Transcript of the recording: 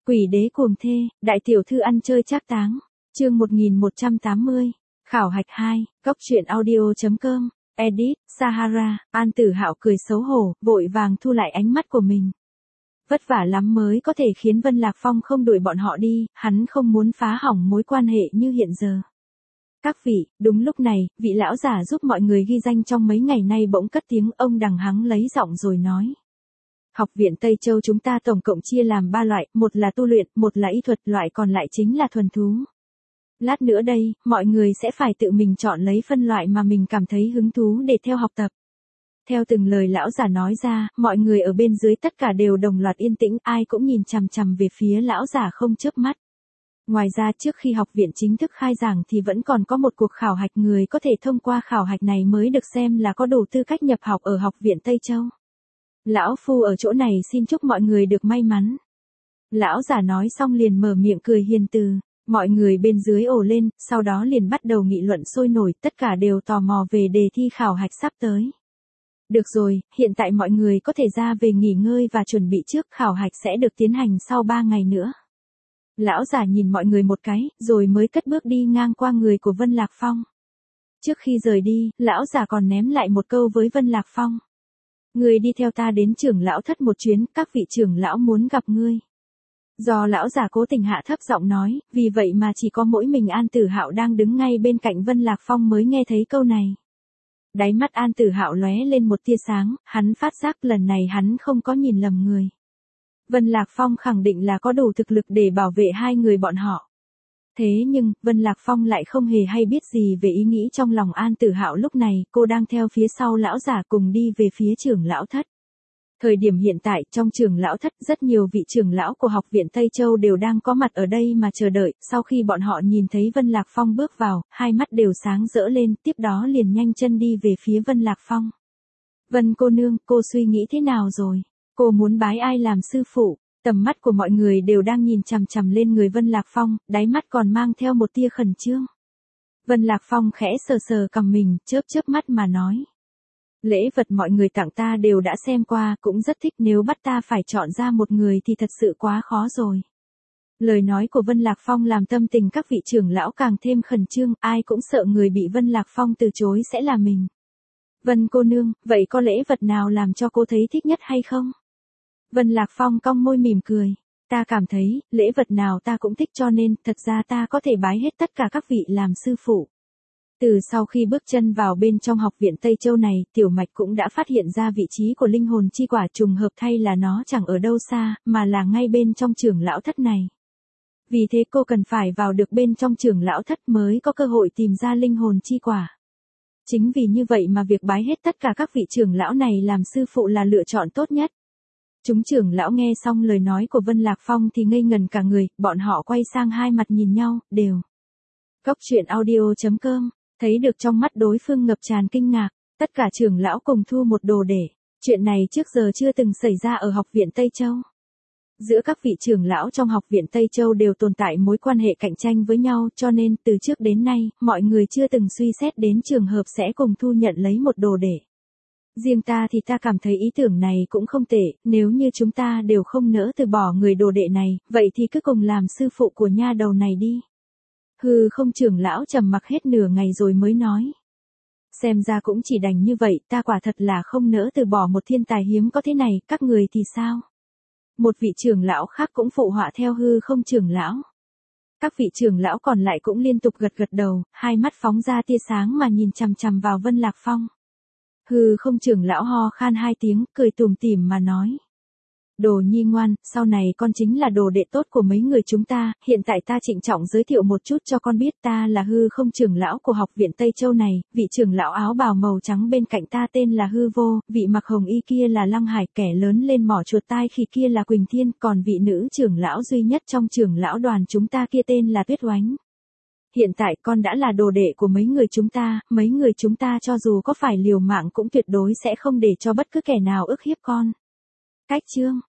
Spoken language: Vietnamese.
Quỷ đế cuồng thê, đại tiểu thư ăn chơi trác táng. Chương 1180. Khảo hạch 2, Cốc truyện audio.com. Edit, Sahara. An Tử Hạo cười xấu hổ, vội vàng thu lại ánh mắt của mình. Vất vả lắm mới có thể khiến Vân Lạc Phong không đuổi bọn họ đi, hắn không muốn phá hỏng mối quan hệ như hiện giờ. Các vị, đúng lúc này, vị lão giả giúp mọi người ghi danh trong mấy ngày nay bỗng cất tiếng, ông đằng hắng lấy giọng rồi nói. Học viện Tây Châu chúng ta tổng cộng chia làm 3 loại, một là tu luyện, một là y thuật, loại còn lại chính là thuần thú. Lát nữa đây, mọi người sẽ phải tự mình chọn lấy phân loại mà mình cảm thấy hứng thú để theo học tập. Theo từng lời lão giả nói ra, mọi người ở bên dưới tất cả đều đồng loạt yên tĩnh, ai cũng nhìn chằm chằm về phía lão giả không chớp mắt. Ngoài ra trước khi học viện chính thức khai giảng thì vẫn còn có một cuộc khảo hạch, người có thể thông qua khảo hạch này mới được xem là có đủ tư cách nhập học ở học viện Tây Châu. Lão Phu ở chỗ này xin chúc mọi người được may mắn. Lão giả nói xong liền mở miệng cười hiền từ, mọi người bên dưới ồ lên, sau đó liền bắt đầu nghị luận sôi nổi, tất cả đều tò mò về đề thi khảo hạch sắp tới. Được rồi, hiện tại mọi người có thể ra về nghỉ ngơi và chuẩn bị trước, khảo hạch sẽ được tiến hành sau 3 ngày nữa. Lão giả nhìn mọi người một cái, rồi mới cất bước đi ngang qua người của Vân Lạc Phong. Trước khi rời đi, lão giả còn ném lại một câu với Vân Lạc Phong. Ngươi đi theo ta đến trưởng lão thất một chuyến, các vị trưởng lão muốn gặp ngươi. Do lão giả cố tình hạ thấp giọng nói, vì vậy mà chỉ có mỗi mình An Tử Hạo đang đứng ngay bên cạnh Vân Lạc Phong mới nghe thấy câu này. Đáy mắt An Tử Hạo lóe lên một tia sáng, hắn phát giác lần này hắn không có nhìn lầm người. Vân Lạc Phong khẳng định là có đủ thực lực để bảo vệ hai người bọn họ. Thế nhưng, Vân Lạc Phong lại không hề hay biết gì về ý nghĩ trong lòng An Tử Hạo lúc này, cô đang theo phía sau lão giả cùng đi về phía trưởng lão thất. Thời điểm hiện tại, trong trưởng lão thất, rất nhiều vị trưởng lão của học viện Tây Châu đều đang có mặt ở đây mà chờ đợi, sau khi bọn họ nhìn thấy Vân Lạc Phong bước vào, hai mắt đều sáng rỡ lên, tiếp đó liền nhanh chân đi về phía Vân Lạc Phong. Vân cô nương, cô suy nghĩ thế nào rồi? Cô muốn bái ai làm sư phụ? Tầm mắt của mọi người đều đang nhìn chằm chằm lên người Vân Lạc Phong, đáy mắt còn mang theo một tia khẩn trương. Vân Lạc Phong khẽ sờ sờ cằm mình, chớp chớp mắt mà nói. Lễ vật mọi người tặng ta đều đã xem qua, cũng rất thích, nếu bắt ta phải chọn ra một người thì thật sự quá khó rồi. Lời nói của Vân Lạc Phong làm tâm tình các vị trưởng lão càng thêm khẩn trương, ai cũng sợ người bị Vân Lạc Phong từ chối sẽ là mình. Vân cô nương, vậy có lễ vật nào làm cho cô thấy thích nhất hay không? Vân Lạc Phong cong môi mỉm cười. Ta cảm thấy, lễ vật nào ta cũng thích, cho nên, thật ra ta có thể bái hết tất cả các vị làm sư phụ. Từ sau khi bước chân vào bên trong học viện Tây Châu này, Tiểu Mạch cũng đã phát hiện ra vị trí của linh hồn chi quả, trùng hợp thay là nó chẳng ở đâu xa, mà là ngay bên trong trưởng lão thất này. Vì thế cô cần phải vào được bên trong trưởng lão thất mới có cơ hội tìm ra linh hồn chi quả. Chính vì như vậy mà việc bái hết tất cả các vị trưởng lão này làm sư phụ là lựa chọn tốt nhất. Chúng trưởng lão nghe xong lời nói của Vân Lạc Phong thì ngây ngần cả người, bọn họ quay sang hai mặt nhìn nhau, đều. Cốc truyện audio.com, thấy được trong mắt đối phương ngập tràn kinh ngạc, tất cả trưởng lão cùng thu một đồ để. Chuyện này trước giờ chưa từng xảy ra ở học viện Tây Châu. Giữa các vị trưởng lão trong học viện Tây Châu đều tồn tại mối quan hệ cạnh tranh với nhau, cho nên từ trước đến nay, mọi người chưa từng suy xét đến trường hợp sẽ cùng thu nhận lấy một đồ để. Riêng ta thì ta cảm thấy ý tưởng này cũng không tệ, nếu như chúng ta đều không nỡ từ bỏ người đồ đệ này, vậy thì cứ cùng làm sư phụ của nha đầu này đi. Hừ, không, trưởng lão trầm mặc hết nửa ngày rồi mới nói. Xem ra cũng chỉ đành như vậy, ta quả thật là không nỡ từ bỏ một thiên tài hiếm có thế này, các người thì sao? Một vị trưởng lão khác cũng phụ họa theo. Hư không, trưởng lão. Các vị trưởng lão còn lại cũng liên tục gật gật đầu, hai mắt phóng ra tia sáng mà nhìn chằm chằm vào Vân Lạc Phong. Hư không, trưởng lão ho khan hai tiếng, cười tủm tỉm mà nói. Đồ nhi ngoan, sau này con chính là đồ đệ tốt của mấy người chúng ta, hiện tại ta trịnh trọng giới thiệu một chút cho con biết, ta là Hư không, trưởng lão của học viện Tây Châu này, vị trưởng lão áo bào màu trắng bên cạnh ta tên là Hư Vô, vị mặc hồng y kia là Lăng Hải, kẻ lớn lên mỏ chuột tai khi kia là Quỳnh Thiên, còn vị nữ trưởng lão duy nhất trong trưởng lão đoàn chúng ta kia tên là Tuyết Oánh. Hiện tại con đã là đồ đệ của mấy người chúng ta cho dù có phải liều mạng cũng tuyệt đối sẽ không để cho bất cứ kẻ nào ức hiếp con. Cách chương